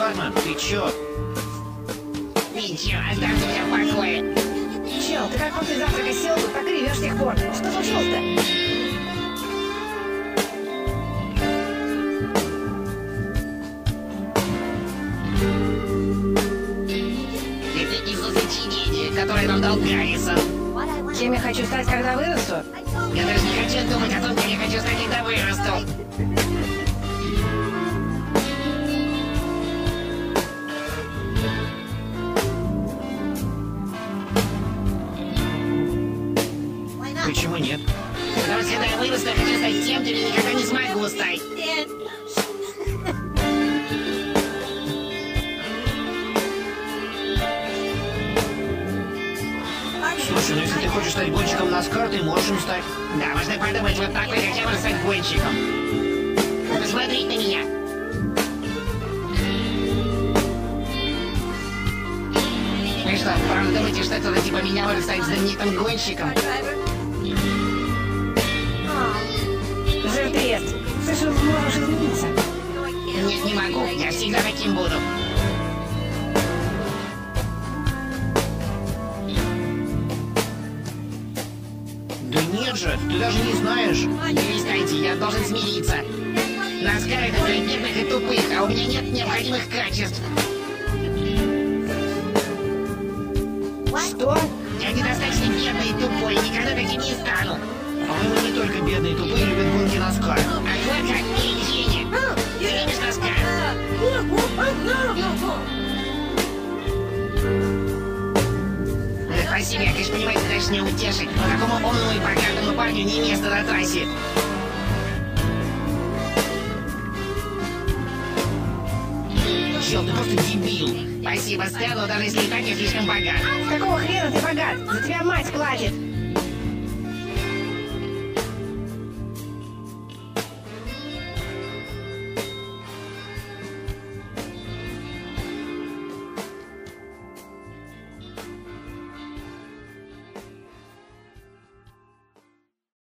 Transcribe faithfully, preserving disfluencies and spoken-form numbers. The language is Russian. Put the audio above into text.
Ладно, ты чё? Ничего, оставьте меня в покое. Чел, ты как после завтрака сел тут, так и ревешь с тех пор. Что случилось-то? Это из-за сочинения, которое нам дал Гаррисон. Кем я хочу стать, когда вырасту? Я даже не хочу думать о том, кем я хочу стать, когда вырасту. Почему нет? Потому что когда я вырасту, я хочу стать тем, кем я никогда не смогу стать. Слушай, ну если ты хочешь стать гонщиком Наскар, ты можешь им стать. Да, можно подумать, вот такой хотя бы стать гонщиком. Посмотри на меня. Вы что, правда думаете, что кто-то типа меня может стать знаменитым гонщиком? Жертвест, слышал, можешь измениться. Нет, не могу. Я всегда таким буду. Да нет же, ты даже не знаешь. Перестаньте, я должен смириться. Наскар это для бедных и тупых, а у меня нет необходимых качеств. Что? Я недостаточно бедный и тупой, и никогда таким не стану. По-моему, не только бедные и тупые любят гонки Наскар. А вот как перечение. Ты любишь Наскар? Да спасибо, я, конечно, понимаю, ты дальше не утешить, но такому умному и богатому парню не место на трассе. Чел, ты просто дебил. Спасибо, Стэн, но даже если и так я слишком богат. Какого хрена ты богат? За тебя мать платит.